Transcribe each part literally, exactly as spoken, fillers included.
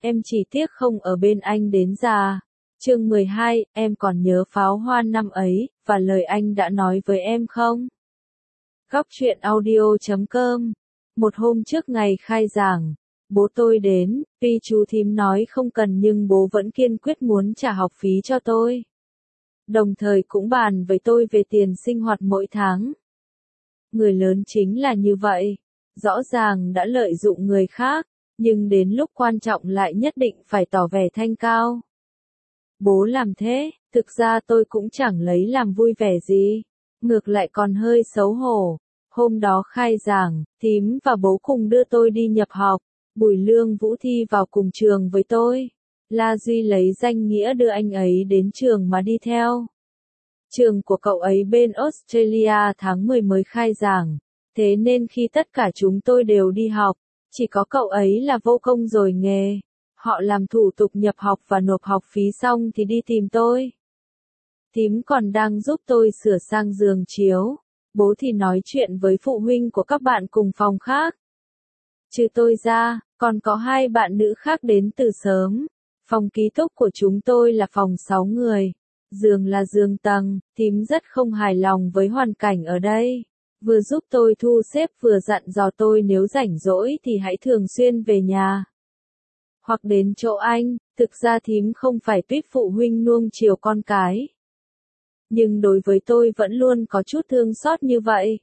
em chỉ tiếc không ở bên anh đến già. Chương mười hai, em còn nhớ pháo hoa năm ấy, và lời anh đã nói với em không? Góc truyện audio chấm com. Một hôm trước ngày khai giảng, bố tôi đến, tuy chú thím nói không cần nhưng bố vẫn kiên quyết muốn trả học phí cho tôi. Đồng thời cũng bàn với tôi về tiền sinh hoạt mỗi tháng. Người lớn chính là như vậy, rõ ràng đã lợi dụng người khác, nhưng đến lúc quan trọng lại nhất định phải tỏ vẻ thanh cao. Bố làm thế, thực ra tôi cũng chẳng lấy làm vui vẻ gì, ngược lại còn hơi xấu hổ. Hôm đó khai giảng, thím và bố cùng đưa tôi đi nhập học, Bùi Lương Vũ thi vào cùng trường với tôi. La Duy lấy danh nghĩa đưa anh ấy đến trường mà đi theo. Trường của cậu ấy bên Australia tháng mười mới khai giảng, thế nên khi tất cả chúng tôi đều đi học, chỉ có cậu ấy là vô công rồi nghề. Họ làm thủ tục nhập học và nộp học phí xong thì đi tìm tôi. Thím còn đang giúp tôi sửa sang giường chiếu, bố thì nói chuyện với phụ huynh của các bạn cùng phòng khác. Trừ tôi ra, còn có hai bạn nữ khác đến từ sớm. Phòng ký túc của chúng tôi là phòng sáu người, giường là giường tầng, thím rất không hài lòng với hoàn cảnh ở đây. Vừa giúp tôi thu xếp vừa dặn dò tôi nếu rảnh rỗi thì hãy thường xuyên về nhà. Hoặc đến chỗ anh, thực ra thím không phải tuýp phụ huynh nuông chiều con cái. Nhưng đối với tôi vẫn luôn có chút thương xót như vậy.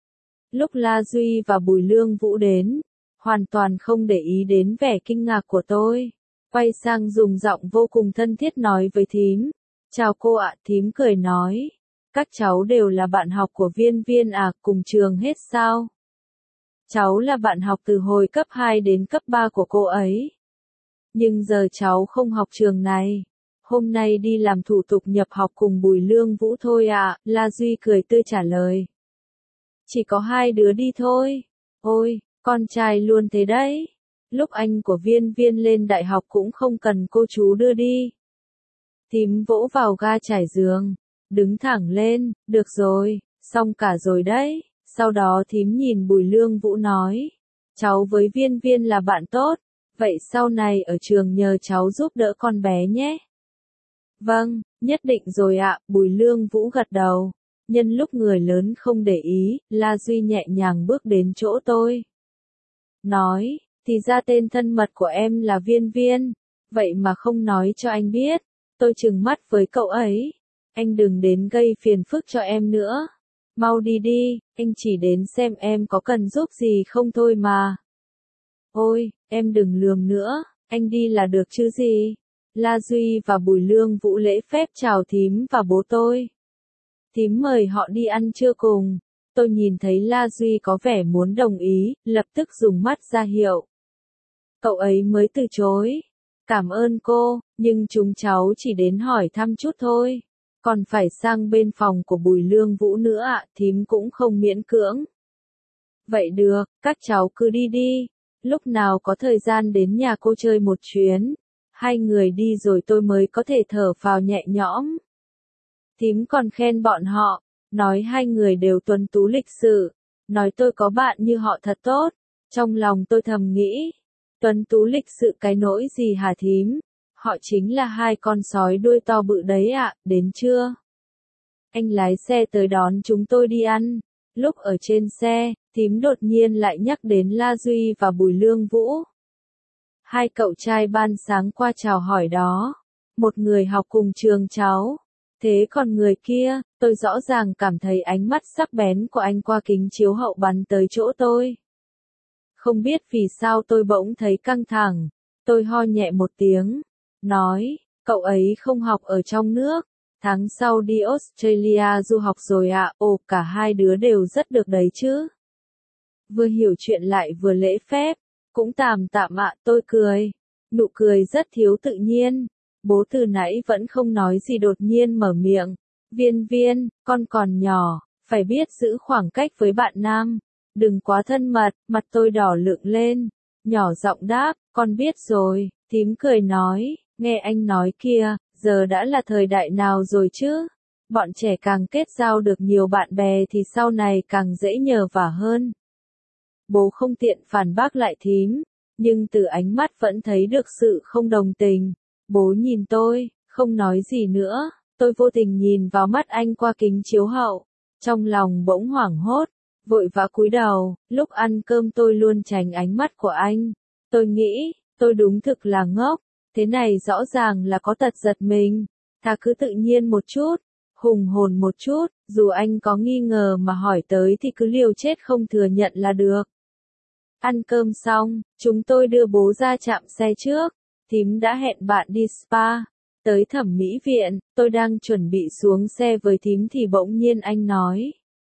Lúc La Duy và Bùi Lương Vũ đến, hoàn toàn không để ý đến vẻ kinh ngạc của tôi. Quay sang dùng giọng vô cùng thân thiết nói với thím. Chào cô ạ, thím cười nói. Các cháu đều là bạn học của Viên Viên à, cùng trường hết sao? Cháu là bạn học từ hồi cấp hai đến cấp ba của cô ấy. Nhưng giờ cháu không học trường này. Hôm nay đi làm thủ tục nhập học cùng Bùi Lương Vũ thôi ạ, La Duy cười tươi trả lời. Chỉ có hai đứa đi thôi. Ôi, con trai luôn thế đấy. Lúc anh của Viên Viên lên đại học cũng không cần cô chú đưa đi. Thím vỗ vào ga trải giường, đứng thẳng lên, được rồi, xong cả rồi đấy. Sau đó thím nhìn Bùi Lương Vũ nói, cháu với Viên Viên là bạn tốt, vậy sau này ở trường nhờ cháu giúp đỡ con bé nhé. Vâng, nhất định rồi ạ, Bùi Lương Vũ gật đầu. Nhân lúc người lớn không để ý, La Duy nhẹ nhàng bước đến chỗ tôi. Nói, thì ra tên thân mật của em là Viên Viên, vậy mà không nói cho anh biết. Tôi trừng mắt với cậu ấy. Anh đừng đến gây phiền phức cho em nữa. Mau đi đi, anh chỉ đến xem em có cần giúp gì không thôi mà. Ôi, em đừng lườm nữa, anh đi là được chứ gì. La Duy và Bùi Lương Vũ lễ phép chào thím và bố tôi. Thím mời họ đi ăn trưa cùng. Tôi nhìn thấy La Duy có vẻ muốn đồng ý, lập tức dùng mắt ra hiệu. Cậu ấy mới từ chối. Cảm ơn cô, nhưng chúng cháu chỉ đến hỏi thăm chút thôi. Còn phải sang bên phòng của Bùi Lương Vũ nữa ạ, thím cũng không miễn cưỡng. Vậy được, các cháu cứ đi đi. Lúc nào có thời gian đến nhà cô chơi một chuyến. Hai người đi rồi tôi mới có thể thở phào nhẹ nhõm. Thím còn khen bọn họ, nói hai người đều tuấn tú lịch sự, nói tôi có bạn như họ thật tốt. Trong lòng tôi thầm nghĩ, tuấn tú lịch sự cái nỗi gì hả thím? Họ chính là hai con sói đuôi to bự đấy ạ, đến chưa? Anh lái xe tới đón chúng tôi đi ăn. Lúc ở trên xe, thím đột nhiên lại nhắc đến La Duy và Bùi Lương Vũ. Hai cậu trai ban sáng qua chào hỏi đó. Một người học cùng trường cháu. Thế còn người kia, tôi rõ ràng cảm thấy ánh mắt sắc bén của anh qua kính chiếu hậu bắn tới chỗ tôi. Không biết vì sao tôi bỗng thấy căng thẳng. Tôi ho nhẹ một tiếng. Nói, cậu ấy không học ở trong nước. Tháng sau đi Australia du học rồi ạ. À. Ồ, cả hai đứa đều rất được đấy chứ. Vừa hiểu chuyện lại vừa lễ phép. Cũng tạm tạm ạ, à, tôi cười. Nụ cười rất thiếu tự nhiên. Bố từ nãy vẫn không nói gì đột nhiên mở miệng. Viên Viên, con còn nhỏ, phải biết giữ khoảng cách với bạn nam. Đừng quá thân mật, mặt tôi đỏ lựng lên. Nhỏ giọng đáp, con biết rồi. Thím cười nói, nghe anh nói kia, giờ đã là thời đại nào rồi chứ? Bọn trẻ càng kết giao được nhiều bạn bè thì sau này càng dễ nhờ vả hơn. Bố không tiện phản bác lại thím, nhưng từ ánh mắt vẫn thấy được sự không đồng tình. Bố nhìn tôi, không nói gì nữa, tôi vô tình nhìn vào mắt anh qua kính chiếu hậu, trong lòng bỗng hoảng hốt, vội vã cúi đầu, lúc ăn cơm tôi luôn tránh ánh mắt của anh. Tôi nghĩ, tôi đúng thực là ngốc, thế này rõ ràng là có tật giật mình, thà cứ tự nhiên một chút, hùng hồn một chút, dù anh có nghi ngờ mà hỏi tới thì cứ liều chết không thừa nhận là được. Ăn cơm xong, chúng tôi đưa bố ra trạm xe trước, thím đã hẹn bạn đi spa. Tới thẩm mỹ viện, tôi đang chuẩn bị xuống xe với thím thì bỗng nhiên anh nói.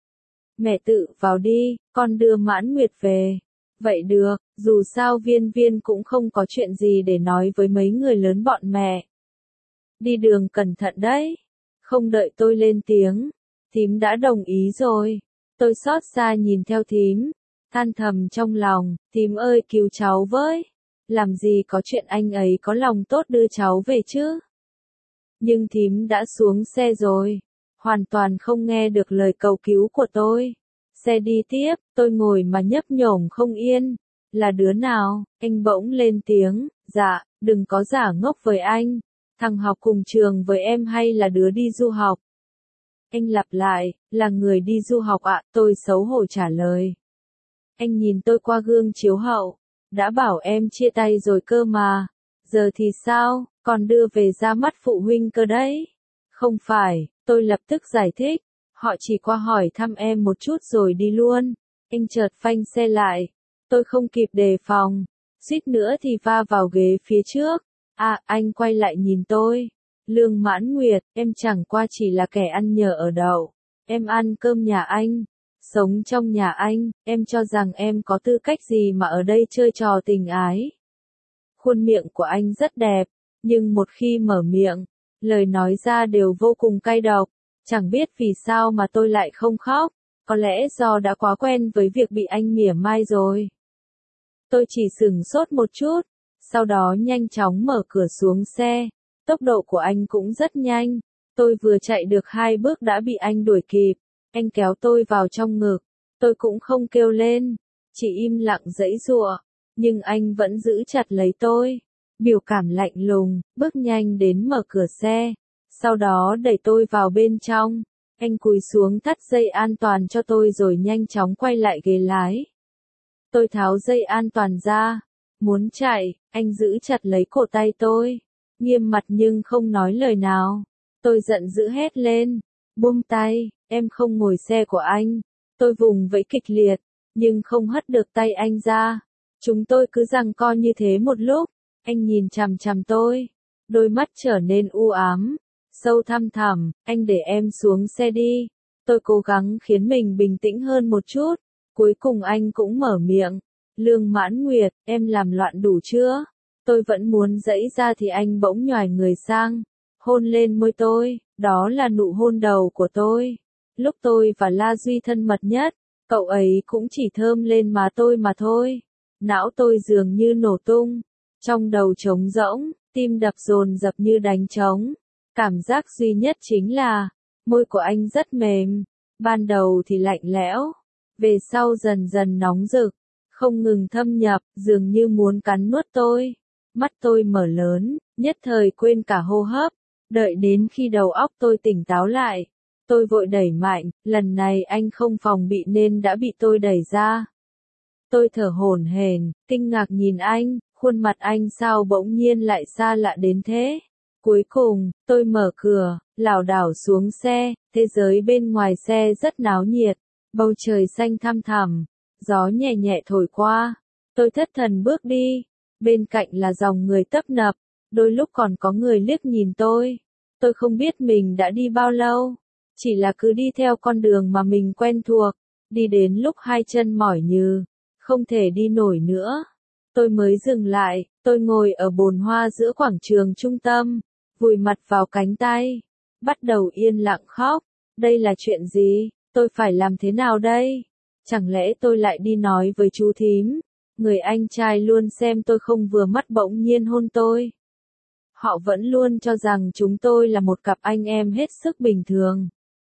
Mẹ tự vào đi, con đưa Mãn Nguyệt về. Vậy được, dù sao Viên Viên cũng không có chuyện gì để nói với mấy người lớn bọn mẹ. Đi đường cẩn thận đấy. Không đợi tôi lên tiếng, thím đã đồng ý rồi. Tôi xót xa nhìn theo thím, than thầm trong lòng, thím ơi cứu cháu với. Làm gì có chuyện anh ấy có lòng tốt đưa cháu về chứ. Nhưng thím đã xuống xe rồi, hoàn toàn không nghe được lời cầu cứu của tôi. Xe đi tiếp, tôi ngồi mà nhấp nhổm không yên. Là đứa nào? Anh bỗng lên tiếng, dạ, đừng có giả ngốc với anh. Thằng học cùng trường với em hay là đứa đi du học? Anh lặp lại, là người đi du học ạ, tôi xấu hổ trả lời. Anh nhìn tôi qua gương chiếu hậu, đã bảo em chia tay rồi cơ mà. Giờ thì sao, còn đưa về ra mắt phụ huynh cơ đấy. Không phải, tôi lập tức giải thích, họ chỉ qua hỏi thăm em một chút rồi đi luôn. Anh chợt phanh xe lại, tôi không kịp đề phòng, suýt nữa thì va vào ghế phía trước. À, anh quay lại nhìn tôi. Lương Mãn Nguyệt, em chẳng qua chỉ là kẻ ăn nhờ ở đậu. Em ăn cơm nhà anh, sống trong nhà anh, em cho rằng em có tư cách gì mà ở đây chơi trò tình ái. Khuôn miệng của anh rất đẹp, nhưng một khi mở miệng, lời nói ra đều vô cùng cay độc. Chẳng biết vì sao mà tôi lại không khóc, có lẽ do đã quá quen với việc bị anh mỉa mai rồi. Tôi chỉ sửng sốt một chút, sau đó nhanh chóng mở cửa xuống xe. Tốc độ của anh cũng rất nhanh, tôi vừa chạy được hai bước đã bị anh đuổi kịp. Anh kéo tôi vào trong ngực, tôi cũng không kêu lên, chỉ im lặng giãy giụa, nhưng anh vẫn giữ chặt lấy tôi, biểu cảm lạnh lùng, bước nhanh đến mở cửa xe, sau đó đẩy tôi vào bên trong. Anh cúi xuống thắt dây an toàn cho tôi rồi nhanh chóng quay lại ghế lái. Tôi tháo dây an toàn ra, muốn chạy, anh giữ chặt lấy cổ tay tôi, nghiêm mặt nhưng không nói lời nào. Tôi giận dữ hét lên, buông tay, em không ngồi xe của anh. Tôi vùng vẫy kịch liệt, nhưng không hất được tay anh ra. Chúng tôi cứ giằng co như thế một lúc, anh nhìn chằm chằm tôi, đôi mắt trở nên u ám, sâu thăm thẳm, anh để em xuống xe đi. Tôi cố gắng khiến mình bình tĩnh hơn một chút, cuối cùng anh cũng mở miệng, Lương Mãn Nguyệt, em làm loạn đủ chưa? Tôi vẫn muốn giãy ra thì anh bỗng nhoài người sang, hôn lên môi tôi, đó là nụ hôn đầu của tôi. Lúc tôi và La Duy thân mật nhất, cậu ấy cũng chỉ thơm lên má tôi mà thôi. Não tôi dường như nổ tung, trong đầu trống rỗng, tim đập dồn dập như đánh trống. Cảm giác duy nhất chính là, môi của anh rất mềm, ban đầu thì lạnh lẽo, về sau dần dần nóng rực, không ngừng thâm nhập, dường như muốn cắn nuốt tôi. Mắt tôi mở lớn, nhất thời quên cả hô hấp, đợi đến khi đầu óc tôi tỉnh táo lại. Tôi vội đẩy mạnh, lần này anh không phòng bị nên đã bị tôi đẩy ra. Tôi thở hổn hển, kinh ngạc nhìn anh, khuôn mặt anh sao bỗng nhiên lại xa lạ đến thế. Cuối cùng, tôi mở cửa, lảo đảo xuống xe, thế giới bên ngoài xe rất náo nhiệt, bầu trời xanh thăm thẳm, gió nhẹ nhẹ thổi qua. Tôi thất thần bước đi, bên cạnh là dòng người tấp nập, đôi lúc còn có người liếc nhìn tôi. Tôi không biết mình đã đi bao lâu, chỉ là cứ đi theo con đường mà mình quen thuộc, đi đến lúc hai chân mỏi nhừ, không thể đi nổi nữa. Tôi mới dừng lại, tôi ngồi ở bồn hoa giữa quảng trường trung tâm, vùi mặt vào cánh tay, bắt đầu yên lặng khóc. Đây là chuyện gì? Tôi phải làm thế nào đây? Chẳng lẽ tôi lại đi nói với chú thím? Người anh trai luôn xem tôi không vừa mắt bỗng nhiên hôn tôi. Họ vẫn luôn cho rằng chúng tôi là một cặp anh em hết sức bình thường.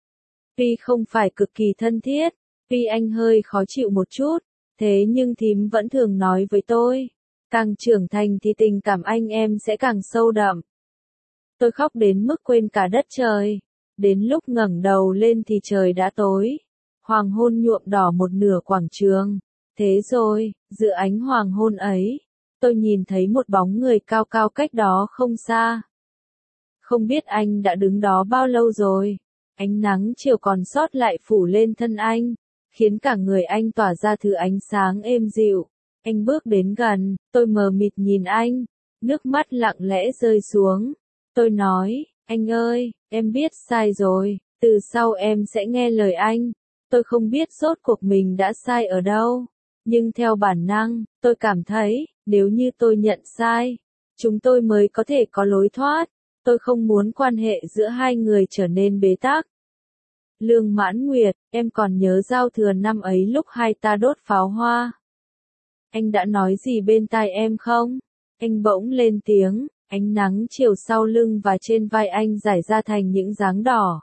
Tuy không phải cực kỳ thân thiết, tuy anh hơi khó chịu một chút, thế nhưng thím vẫn thường nói với tôi, Càng trưởng thành thì tình cảm anh em sẽ càng sâu đậm. Tôi khóc đến mức quên cả đất trời. Đến lúc ngẩng đầu lên thì trời đã tối. Hoàng hôn nhuộm đỏ một nửa quảng trường. Thế rồi, giữa ánh hoàng hôn ấy, tôi nhìn thấy một bóng người cao cao cách đó không xa. Không biết anh đã đứng đó bao lâu rồi. Ánh nắng chiều còn sót lại phủ lên thân anh, khiến cả người anh tỏa ra thứ ánh sáng êm dịu. Anh bước đến gần, tôi mờ mịt nhìn anh, nước mắt lặng lẽ rơi xuống. Tôi nói, anh ơi, em biết sai rồi, từ sau em sẽ nghe lời anh. Tôi không biết rốt cuộc mình đã sai ở đâu, nhưng theo bản năng, tôi cảm thấy, nếu như tôi nhận sai, chúng tôi mới có thể có lối thoát. Tôi không muốn quan hệ giữa hai người trở nên bế tắc. Lương Mãn Nguyệt, em còn nhớ giao thừa năm ấy lúc hai ta đốt pháo hoa. Anh đã nói gì bên tai em không? Anh bỗng lên tiếng, ánh nắng chiều sau lưng và trên vai anh rải ra thành những dáng đỏ.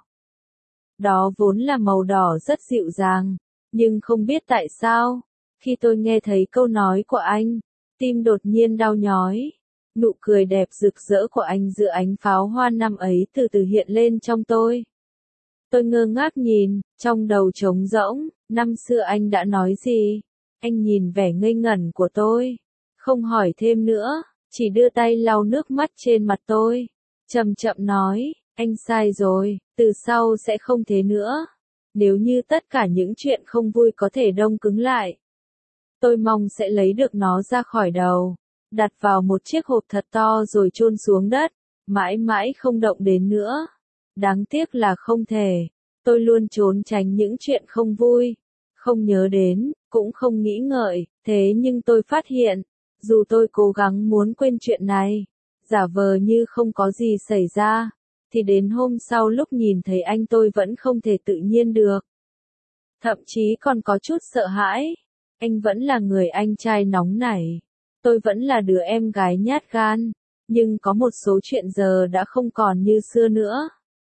Đó vốn là màu đỏ rất dịu dàng, nhưng không biết tại sao, khi tôi nghe thấy câu nói của anh, tim đột nhiên đau nhói. Nụ cười đẹp rực rỡ của anh giữa ánh pháo hoa năm ấy từ từ hiện lên trong tôi. Tôi ngơ ngác nhìn, trong đầu trống rỗng, năm xưa anh đã nói gì? Anh nhìn vẻ ngây ngẩn của tôi, không hỏi thêm nữa, chỉ đưa tay lau nước mắt trên mặt tôi. Chậm chậm nói, anh sai rồi, từ sau sẽ không thế nữa. Nếu như tất cả những chuyện không vui có thể đông cứng lại, tôi mong sẽ lấy được nó ra khỏi đầu, đặt vào một chiếc hộp thật to rồi chôn xuống đất, mãi mãi không động đến nữa. Đáng tiếc là không thể. Tôi luôn trốn tránh những chuyện không vui, không nhớ đến, cũng không nghĩ ngợi, thế nhưng tôi phát hiện, dù tôi cố gắng muốn quên chuyện này, giả vờ như không có gì xảy ra, thì đến hôm sau lúc nhìn thấy anh tôi vẫn không thể tự nhiên được. Thậm chí còn có chút sợ hãi. Anh vẫn là người anh trai nóng nảy. Tôi vẫn là đứa em gái nhát gan. Nhưng có một số chuyện giờ đã không còn như xưa nữa.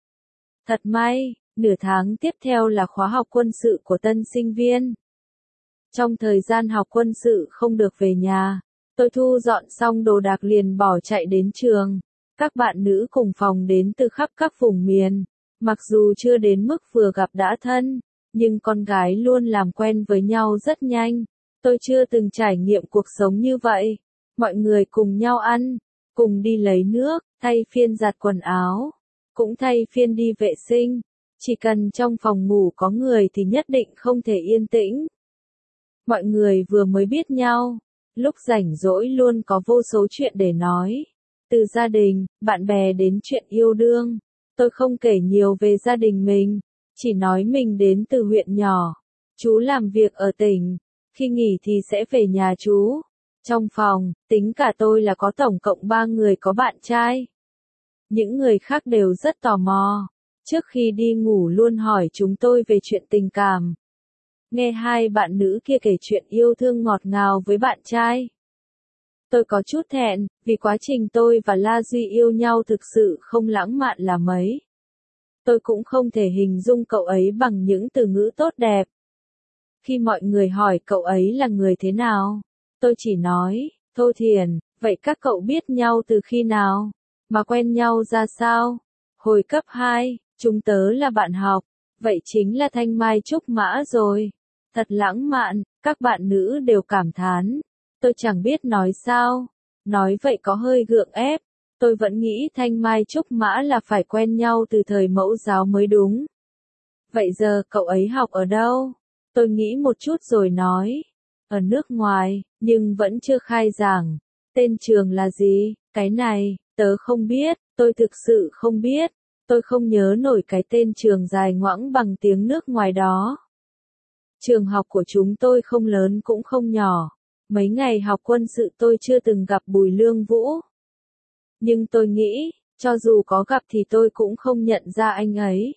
Thật may, nửa tháng tiếp theo là khóa học quân sự của tân sinh viên. Trong thời gian học quân sự không được về nhà, tôi thu dọn xong đồ đạc liền bỏ chạy đến trường. Các bạn nữ cùng phòng đến từ khắp các vùng miền. Mặc dù chưa đến mức vừa gặp đã thân, nhưng con gái luôn làm quen với nhau rất nhanh. Tôi chưa từng trải nghiệm cuộc sống như vậy. Mọi người cùng nhau ăn, cùng đi lấy nước, thay phiên giặt quần áo, cũng thay phiên đi vệ sinh. Chỉ cần trong phòng ngủ có người thì nhất định không thể yên tĩnh. Mọi người vừa mới biết nhau, lúc rảnh rỗi luôn có vô số chuyện để nói. Từ gia đình, bạn bè đến chuyện yêu đương. Tôi không kể nhiều về gia đình mình, chỉ nói mình đến từ huyện nhỏ. Chú làm việc ở tỉnh, khi nghỉ thì sẽ về nhà chú. Trong phòng, tính cả tôi là có tổng cộng ba người có bạn trai. Những người khác đều rất tò mò. Trước khi đi ngủ luôn hỏi chúng tôi về chuyện tình cảm. Nghe hai bạn nữ kia kể chuyện yêu thương ngọt ngào với bạn trai. Tôi có chút thẹn, vì quá trình tôi và La Duy yêu nhau thực sự không lãng mạn là mấy. Tôi cũng không thể hình dung cậu ấy bằng những từ ngữ tốt đẹp. Khi mọi người hỏi cậu ấy là người thế nào, tôi chỉ nói, Thô Thiền, vậy các cậu biết nhau từ khi nào? Mà quen nhau ra sao? Hồi cấp hai, chúng tớ là bạn học, vậy chính là Thanh Mai Trúc Mã rồi. Thật lãng mạn, các bạn nữ đều cảm thán. Tôi chẳng biết nói sao. Nói vậy có hơi gượng ép. Tôi vẫn nghĩ Thanh Mai Trúc Mã là phải quen nhau từ thời mẫu giáo mới đúng. Vậy giờ cậu ấy học ở đâu? Tôi nghĩ một chút rồi nói. Ở nước ngoài, nhưng vẫn chưa khai giảng. Tên trường là gì? Cái này, tớ không biết, tôi thực sự không biết. Tôi không nhớ nổi cái tên trường dài ngoãng bằng tiếng nước ngoài đó. Trường học của chúng tôi không lớn cũng không nhỏ. Mấy ngày học quân sự tôi chưa từng gặp Bùi Lương Vũ. Nhưng tôi nghĩ, cho dù có gặp thì tôi cũng không nhận ra anh ấy.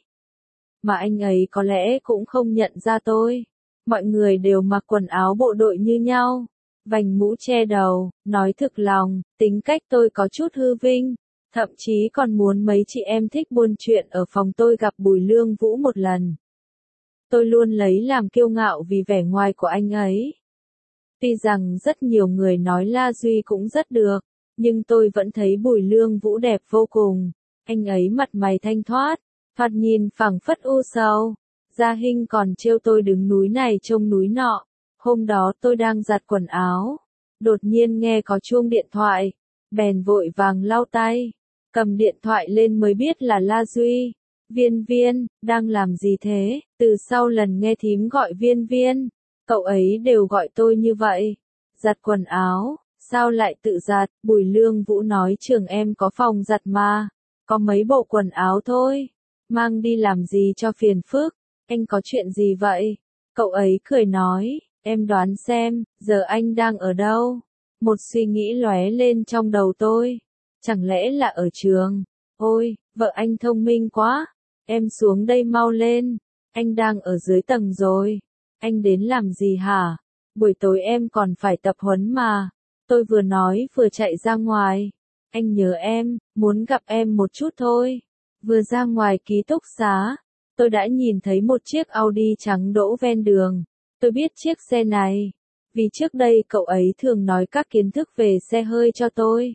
Mà anh ấy có lẽ cũng không nhận ra tôi. Mọi người đều mặc quần áo bộ đội như nhau. Vành mũ che đầu, nói thực lòng, tính cách tôi có chút hư vinh. Thậm chí còn muốn mấy chị em thích buôn chuyện ở phòng tôi gặp Bùi Lương Vũ một lần. Tôi luôn lấy làm kiêu ngạo vì vẻ ngoài của anh ấy. Tuy rằng rất nhiều người nói La Duy cũng rất được, nhưng tôi vẫn thấy Bùi Lương Vũ đẹp vô cùng. Anh ấy mặt mày thanh thoát, thoạt nhìn phảng phất u sầu. Gia Hinh còn trêu tôi đứng núi này trông núi nọ. Hôm đó tôi đang giặt quần áo, đột nhiên nghe có chuông điện thoại, bèn vội vàng lau tay, cầm điện thoại lên mới biết là La Duy. Viên Viên, đang làm gì thế? Từ sau lần nghe thím gọi Viên Viên, cậu ấy đều gọi tôi như vậy. Giặt quần áo, sao lại tự giặt? Bùi Lương Vũ nói trường em có phòng giặt mà, có mấy bộ quần áo thôi, mang đi làm gì cho phiền phức, anh có chuyện gì vậy? Cậu ấy cười nói, em đoán xem, giờ anh đang ở đâu? Một suy nghĩ lóe lên trong đầu tôi, chẳng lẽ là ở trường? Ôi, vợ anh thông minh quá, em xuống đây mau lên, anh đang ở dưới tầng rồi. Anh đến làm gì hả? Buổi tối em còn phải tập huấn mà. Tôi vừa nói vừa chạy ra ngoài. Anh nhớ em, muốn gặp em một chút thôi. Vừa ra ngoài ký túc xá, tôi đã nhìn thấy một chiếc Audi trắng đỗ ven đường. Tôi biết chiếc xe này, vì trước đây cậu ấy thường nói các kiến thức về xe hơi cho tôi.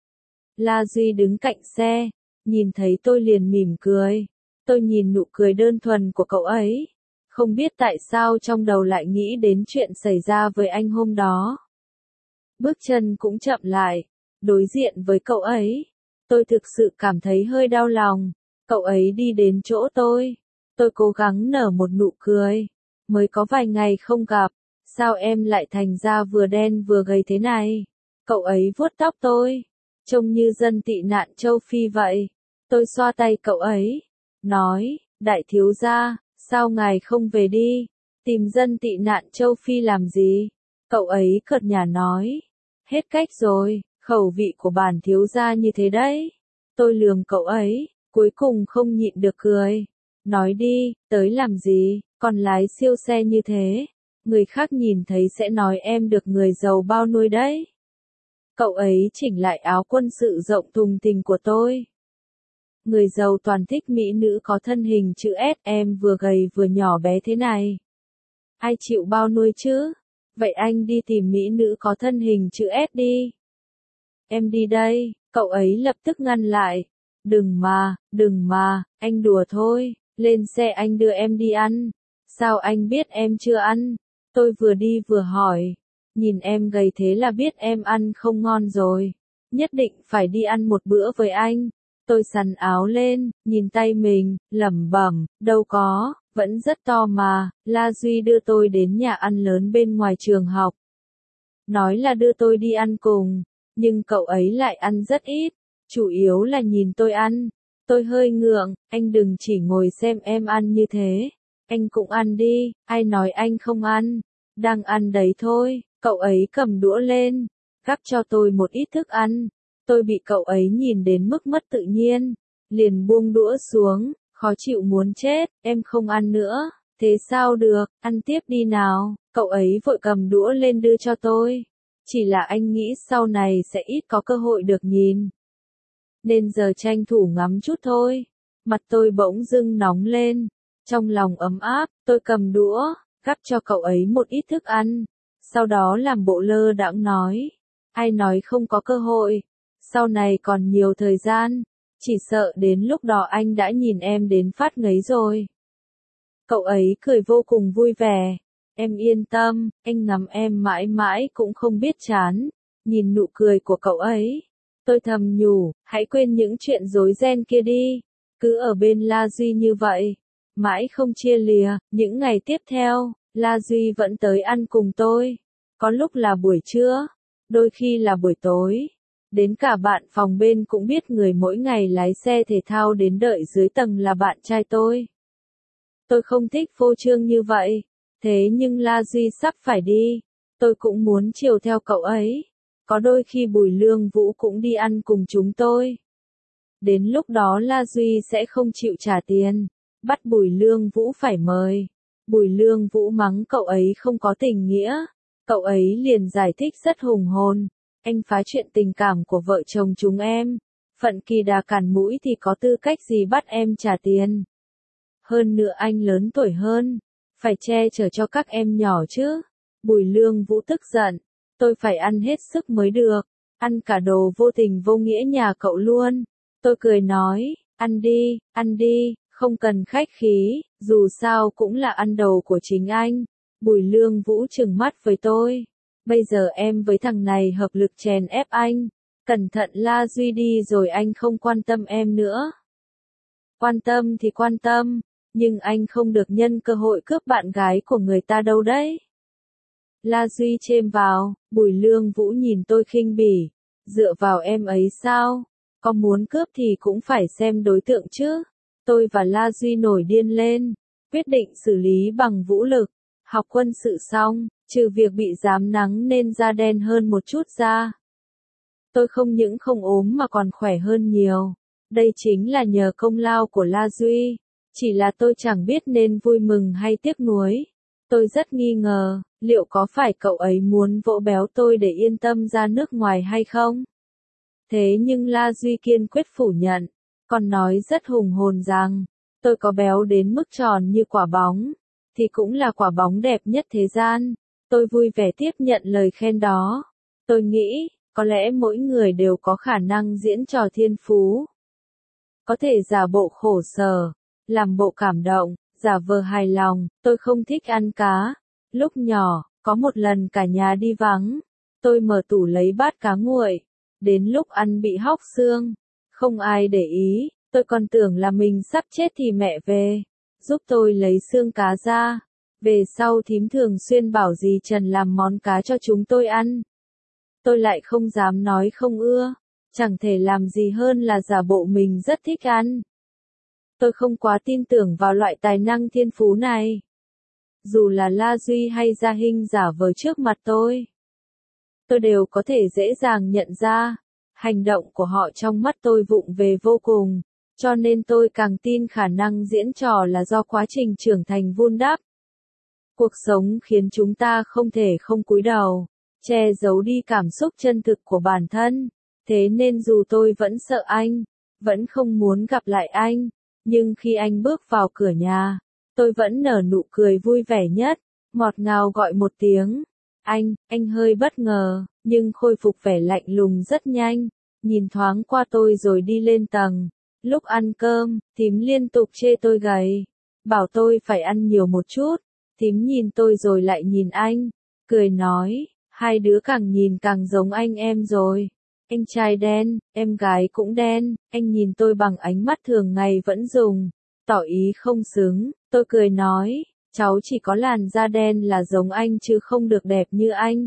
La Duy đứng cạnh xe, nhìn thấy tôi liền mỉm cười. Tôi nhìn nụ cười đơn thuần của cậu ấy, không biết tại sao trong đầu lại nghĩ đến chuyện xảy ra với anh hôm đó. Bước chân cũng chậm lại, đối diện với cậu ấy. Tôi thực sự cảm thấy hơi đau lòng. Cậu ấy đi đến chỗ tôi. Tôi cố gắng nở một nụ cười. Mới có vài ngày không gặp, sao em lại thành ra vừa đen vừa gầy thế này? Cậu ấy vuốt tóc tôi, trông như dân tị nạn châu Phi vậy. Tôi xoa tay cậu ấy, nói, đại thiếu gia, sao ngài không về đi, tìm dân tị nạn châu Phi làm gì? Cậu ấy cợt nhả nói, hết cách rồi, khẩu vị của bản thiếu gia như thế đấy. Tôi lườm cậu ấy, cuối cùng không nhịn được cười. Nói đi, tới làm gì, còn lái siêu xe như thế. Người khác nhìn thấy sẽ nói em được người giàu bao nuôi đấy. Cậu ấy chỉnh lại áo quân sự rộng thùng thình của tôi. Người giàu toàn thích mỹ nữ có thân hình chữ S, em vừa gầy vừa nhỏ bé thế này. Ai chịu bao nuôi chứ? Vậy anh đi tìm mỹ nữ có thân hình chữ S đi. Em đi đây, cậu ấy lập tức ngăn lại. Đừng mà, đừng mà, anh đùa thôi, lên xe anh đưa em đi ăn. Sao anh biết em chưa ăn? Tôi vừa đi vừa hỏi. Nhìn em gầy thế là biết em ăn không ngon rồi. Nhất định phải đi ăn một bữa với anh. Tôi xắn áo lên, nhìn tay mình, lẩm bẩm, đâu có, vẫn rất to mà. La Duy đưa tôi đến nhà ăn lớn bên ngoài trường học. Nói là đưa tôi đi ăn cùng, nhưng cậu ấy lại ăn rất ít, chủ yếu là nhìn tôi ăn. Tôi hơi ngượng, anh đừng chỉ ngồi xem em ăn như thế. Anh cũng ăn đi, ai nói anh không ăn. Đang ăn đấy thôi, cậu ấy cầm đũa lên, gắp cho tôi một ít thức ăn. Tôi bị cậu ấy nhìn đến mức mất tự nhiên, liền buông đũa xuống, khó chịu muốn chết, em không ăn nữa, thế sao được, ăn tiếp đi nào, cậu ấy vội cầm đũa lên đưa cho tôi. Chỉ là anh nghĩ sau này sẽ ít có cơ hội được nhìn, nên giờ tranh thủ ngắm chút thôi. Mặt tôi bỗng dưng nóng lên, trong lòng ấm áp, tôi cầm đũa, gắp cho cậu ấy một ít thức ăn, sau đó làm bộ lơ đãng nói, ai nói không có cơ hội. Sau này còn nhiều thời gian, chỉ sợ đến lúc đó anh đã nhìn em đến phát ngấy rồi. Cậu ấy cười vô cùng vui vẻ. Em yên tâm, anh ngắm em mãi mãi cũng không biết chán. Nhìn nụ cười của cậu ấy, tôi thầm nhủ, hãy quên những chuyện rối ren kia đi. Cứ ở bên La Duy như vậy, mãi không chia lìa. Những ngày tiếp theo, La Duy vẫn tới ăn cùng tôi. Có lúc là buổi trưa, đôi khi là buổi tối. Đến cả bạn phòng bên cũng biết người mỗi ngày lái xe thể thao đến đợi dưới tầng là bạn trai tôi. Tôi không thích phô trương như vậy, thế nhưng La Duy sắp phải đi, tôi cũng muốn chiều theo cậu ấy. Có đôi khi Bùi Lương Vũ cũng đi ăn cùng chúng tôi. Đến lúc đó La Duy sẽ không chịu trả tiền, bắt Bùi Lương Vũ phải mời. Bùi Lương Vũ mắng cậu ấy không có tình nghĩa, cậu ấy liền giải thích rất hùng hồn. Anh phá chuyện tình cảm của vợ chồng chúng em, Phận Kỳ Đà cản mũi thì có tư cách gì bắt em trả tiền. Hơn nữa anh lớn tuổi hơn, phải che chở cho các em nhỏ chứ. Bùi Lương Vũ tức giận, tôi phải ăn hết sức mới được, ăn cả đồ vô tình vô nghĩa nhà cậu luôn. Tôi cười nói, ăn đi, ăn đi, không cần khách khí, dù sao cũng là ăn đồ của chính anh. Bùi Lương Vũ trừng mắt với tôi, bây giờ em với thằng này hợp lực chèn ép anh, cẩn thận La Duy đi rồi anh không quan tâm em nữa. Quan tâm thì quan tâm, nhưng anh không được nhân cơ hội cướp bạn gái của người ta đâu đấy. La Duy chêm vào, Bùi Lương Vũ nhìn tôi khinh bỉ, dựa vào em ấy sao, có muốn cướp thì cũng phải xem đối tượng chứ. Tôi và La Duy nổi điên lên, quyết định xử lý bằng vũ lực. Học quân sự xong, trừ việc bị rám nắng nên da đen hơn một chút ra. Tôi không những không ốm mà còn khỏe hơn nhiều. Đây chính là nhờ công lao của La Duy. Chỉ là tôi chẳng biết nên vui mừng hay tiếc nuối. Tôi rất nghi ngờ, liệu có phải cậu ấy muốn vỗ béo tôi để yên tâm ra nước ngoài hay không? Thế nhưng La Duy kiên quyết phủ nhận, còn nói rất hùng hồn rằng, tôi có béo đến mức tròn như quả bóng, thì cũng là quả bóng đẹp nhất thế gian. Tôi vui vẻ tiếp nhận lời khen đó. Tôi nghĩ, có lẽ mỗi người đều có khả năng diễn trò thiên phú. Có thể giả bộ khổ sở, làm bộ cảm động, giả vờ hài lòng. Tôi không thích ăn cá. Lúc nhỏ, có một lần cả nhà đi vắng, tôi mở tủ lấy bát cá nguội. Đến lúc ăn bị hóc xương, không ai để ý, tôi còn tưởng là mình sắp chết thì mẹ về, giúp tôi lấy xương cá ra. Về sau thím thường xuyên bảo dì Trần làm món cá cho chúng tôi ăn. Tôi lại không dám nói không ưa, chẳng thể làm gì hơn là giả bộ mình rất thích ăn. Tôi không quá tin tưởng vào loại tài năng thiên phú này. Dù là La Duy hay Gia Hinh giả vờ trước mặt tôi, tôi đều có thể dễ dàng nhận ra, hành động của họ trong mắt tôi vụng về vô cùng, cho nên tôi càng tin khả năng diễn trò là do quá trình trưởng thành vun đắp. Cuộc sống khiến chúng ta không thể không cúi đầu, che giấu đi cảm xúc chân thực của bản thân, thế nên dù tôi vẫn sợ anh, vẫn không muốn gặp lại anh, nhưng khi anh bước vào cửa nhà, tôi vẫn nở nụ cười vui vẻ nhất, ngọt ngào gọi một tiếng. Anh, anh hơi bất ngờ, nhưng khôi phục vẻ lạnh lùng rất nhanh, nhìn thoáng qua tôi rồi đi lên tầng. Lúc ăn cơm, thím liên tục chê tôi gầy, bảo tôi phải ăn nhiều một chút. Thím nhìn tôi rồi lại nhìn anh, cười nói, hai đứa càng nhìn càng giống anh em rồi. Anh trai đen, em gái cũng đen. Anh nhìn tôi bằng ánh mắt thường ngày vẫn dùng, tỏ ý không xứng. Tôi cười nói, cháu chỉ có làn da đen là giống anh chứ không được đẹp như anh.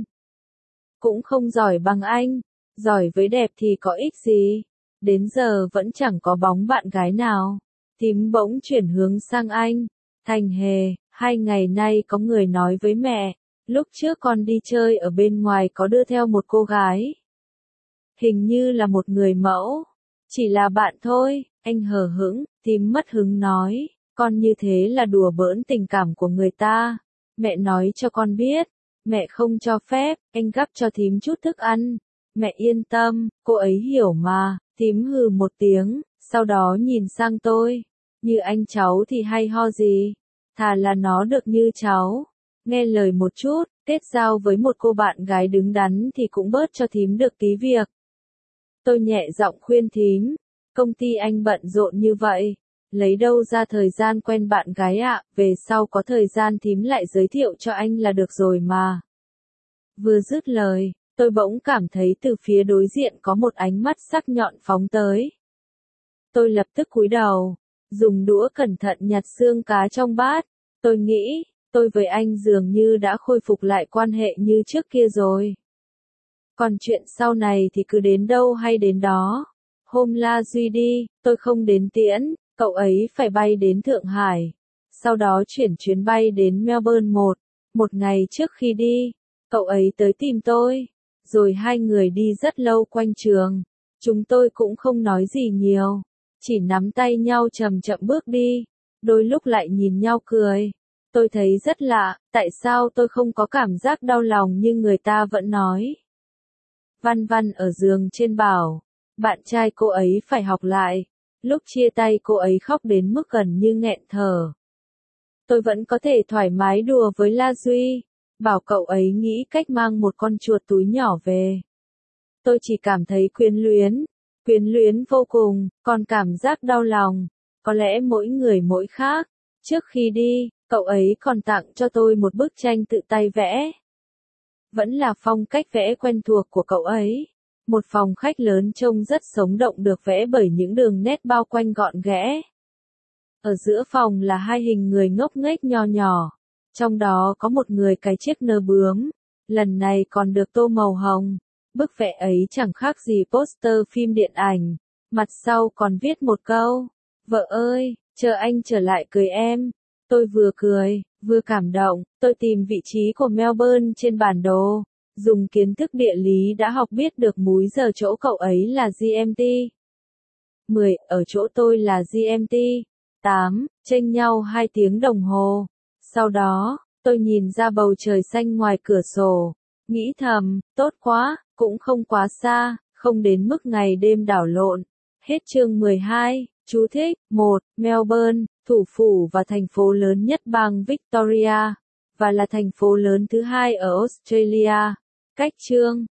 Cũng không giỏi bằng anh, giỏi với đẹp thì có ích gì. Đến giờ vẫn chẳng có bóng bạn gái nào. Thím bỗng chuyển hướng sang anh, Thành Hề, hai ngày nay có người nói với mẹ, lúc trước con đi chơi ở bên ngoài có đưa theo một cô gái. Hình như là một người mẫu, chỉ là bạn thôi. Anh hờ hững, thím mất hứng nói, con như thế là đùa bỡn tình cảm của người ta. Mẹ nói cho con biết, mẹ không cho phép. Anh gắp cho thím chút thức ăn. Mẹ yên tâm, cô ấy hiểu mà. Thím hừ một tiếng, sau đó nhìn sang tôi, như anh cháu thì hay ho gì, thà là nó được như cháu, nghe lời một chút, kết giao với một cô bạn gái đứng đắn thì cũng bớt cho thím được tí việc. Tôi nhẹ giọng khuyên thím, công ty anh bận rộn như vậy, lấy đâu ra thời gian quen bạn gái ạ, về sau có thời gian thím lại giới thiệu cho anh là được rồi mà. Vừa dứt lời, tôi bỗng cảm thấy từ phía đối diện có một ánh mắt sắc nhọn phóng tới. Tôi lập tức cúi đầu, dùng đũa cẩn thận nhặt xương cá trong bát. Tôi nghĩ, tôi với anh dường như đã khôi phục lại quan hệ như trước kia rồi. Còn chuyện sau này thì cứ đến đâu hay đến đó. Hôm La Duy đi, tôi không đến tiễn, cậu ấy phải bay đến Thượng Hải. Sau đó chuyển chuyến bay đến Melbourne một. Một ngày trước khi đi, cậu ấy tới tìm tôi. Rồi hai người đi rất lâu quanh trường. Chúng tôi cũng không nói gì nhiều, chỉ nắm tay nhau chậm chậm bước đi. Đôi lúc lại nhìn nhau cười. Tôi thấy rất lạ, tại sao tôi không có cảm giác đau lòng như người ta vẫn nói. Văn Văn ở giường trên bảo, bạn trai cô ấy phải học lại. Lúc chia tay cô ấy khóc đến mức gần như nghẹn thở. Tôi vẫn có thể thoải mái đùa với La Duy. bảo cậu ấy nghĩ cách mang một con chuột túi nhỏ về. Tôi chỉ cảm thấy quyến luyến, quyến luyến vô cùng, còn cảm giác đau lòng. Có lẽ mỗi người mỗi khác. Trước khi đi, cậu ấy còn tặng cho tôi một bức tranh tự tay vẽ. Vẫn là phong cách vẽ quen thuộc của cậu ấy. Một phòng khách lớn trông rất sống động được vẽ bởi những đường nét bao quanh gọn ghẽ. Ở giữa phòng là hai hình người ngốc nghếch nho nhỏ. Trong đó có một người cài chiếc nơ bướm. Lần này còn được tô màu hồng. Bức vẽ ấy chẳng khác gì poster phim điện ảnh. Mặt sau còn viết một câu. Vợ ơi, chờ anh trở lại cười em. Tôi vừa cười, vừa cảm động. Tôi tìm vị trí của Melbourne trên bản đồ. Dùng kiến thức địa lý đã học biết được múi giờ chỗ cậu ấy là giê em tê. mười, ở chỗ tôi là giê em tê. tám, chênh nhau hai tiếng đồng hồ. Sau đó, tôi nhìn ra bầu trời xanh ngoài cửa sổ. Nghĩ thầm, tốt quá, cũng không quá xa, không đến mức ngày đêm đảo lộn. Hết chương mười hai, chú thích, một, Melbourne, thủ phủ và thành phố lớn nhất bang Victoria, và là thành phố lớn thứ hai ở Australia. Cách chương